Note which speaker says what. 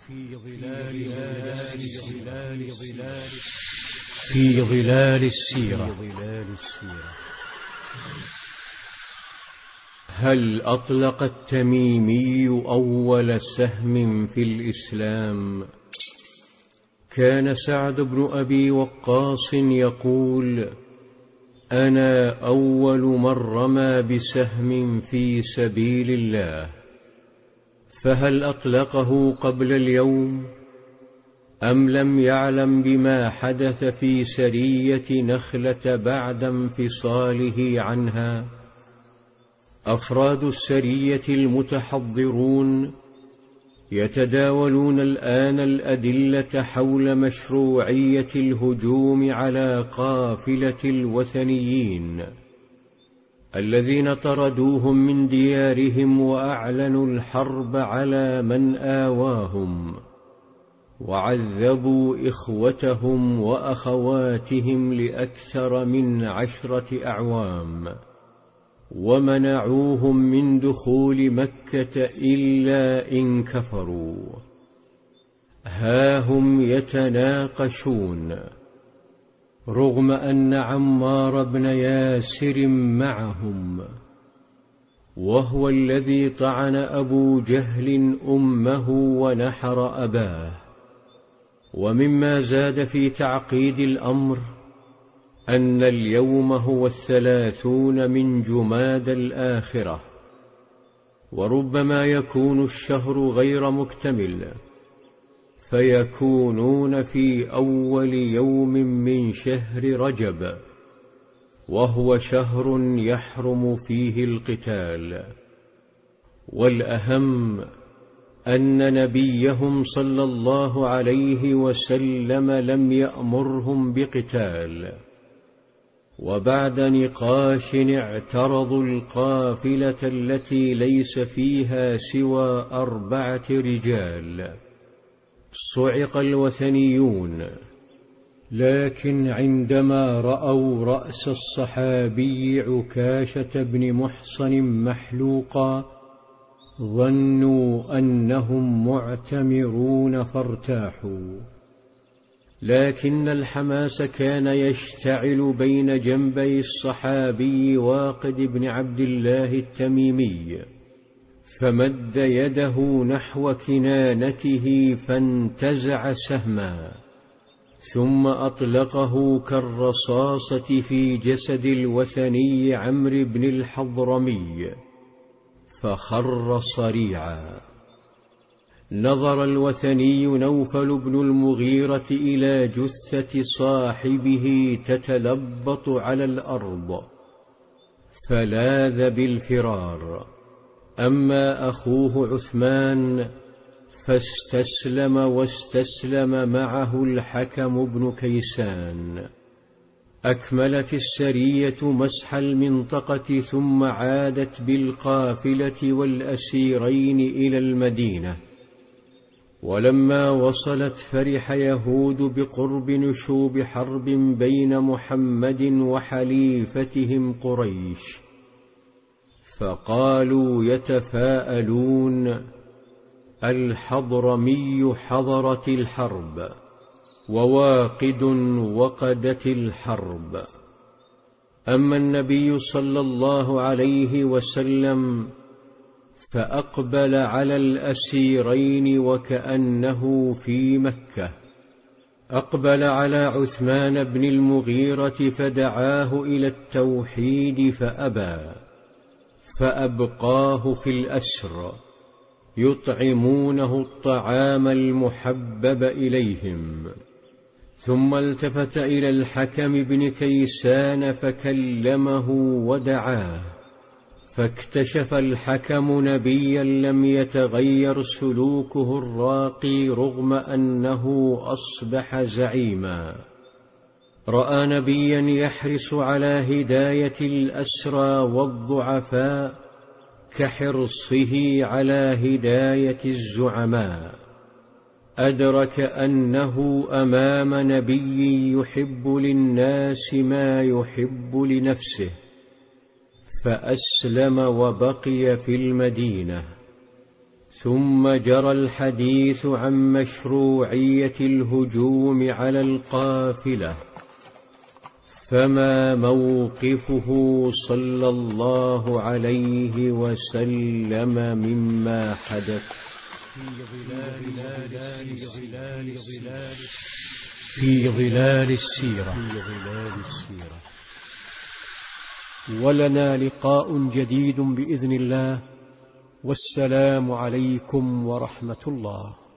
Speaker 1: في ظلال السيرة. هل أطلق التميمي أول سهم في الإسلام؟ كان سعد بن أبي وقاص يقول: أنا أول من رمى بسهم في سبيل الله. فهل أطلقه قبل اليوم أم لم يعلم بما حدث في سرية نخلة بعد انفصاله عنها؟ أفراد السرية المتحضرون يتداولون الآن الأدلة حول مشروعية الهجوم على قافلة الوثنيين الذين طردوهم من ديارهم وأعلنوا الحرب على من آواهم، وعذبوا إخوتهم وأخواتهم لأكثر من 10 أعوام، ومنعوهم من دخول مكة إلا إن كفروا. ها هم يتناقشون رغم أن عمار بن ياسر معهم، وهو الذي طعن أبو جهل أمه ونحر أباه. ومما زاد في تعقيد الأمر أن اليوم هو 30 من جماد الآخرة، وربما يكون الشهر غير مكتمل، فيكونون في أول يوم من شهر رجب، وهو شهر يحرم فيه القتال. والأهم أن نبيهم صلى الله عليه وسلم لم يأمرهم بقتال، وبعد نقاش اعترضوا القافلة التي ليس فيها سوى 4 رجال. صعق الوثنيون، لكن عندما رأوا رأس الصحابي عكاشة بن محصن محلوقا ظنوا أنهم معتمرون فارتاحوا. لكن الحماس كان يشتعل بين جنبي الصحابي واقد بن عبد الله التميمي، فمد يده نحو كنانته فانتزع سهما، ثم أطلقه كالرصاصة في جسد الوثني عمرو بن الحضرمي، فخر صريعا. نظر الوثني نوفل بن المغيرة إلى جثة صاحبه تتلبط على الأرض، فلاذ بالفرار. أما أخوه عثمان فاستسلم، واستسلم معه الحكم بن كيسان. أكملت السرية مسح المنطقة، ثم عادت بالقافلة والأسيرين إلى المدينة. ولما وصلت فرح يهود بقرب نشوب حرب بين محمد وحليفتهم قريش، فقالوا يتفاءلون: الحضرمي حضرت الحرب، وواقد وقدت الحرب. أما النبي صلى الله عليه وسلم فأقبل على الأسيرين وكأنه في مكة. أقبل على عثمان بن المغيرة فدعاه إلى التوحيد فأبى، فأبقاه في الأسر يطعمونه الطعام المحبب إليهم. ثم التفت إلى الحكم بن كيسان فكلمه ودعاه، فاكتشف الحكم نبيا لم يتغير سلوكه الراقي رغم أنه أصبح زعيما. رأى نبيا يحرص على هداية الأسرى والضعفاء كحرصه على هداية الزعماء. أدرك أنه أمام نبي يحب للناس ما يحب ثم جرى الحديث عن مشروعية الهجوم على القافلة، فما موقفه صلى الله عليه وسلم مما حدث؟
Speaker 2: في ظلال السيرة. ولنا لقاء جديد بإذن الله، والسلام عليكم ورحمة الله.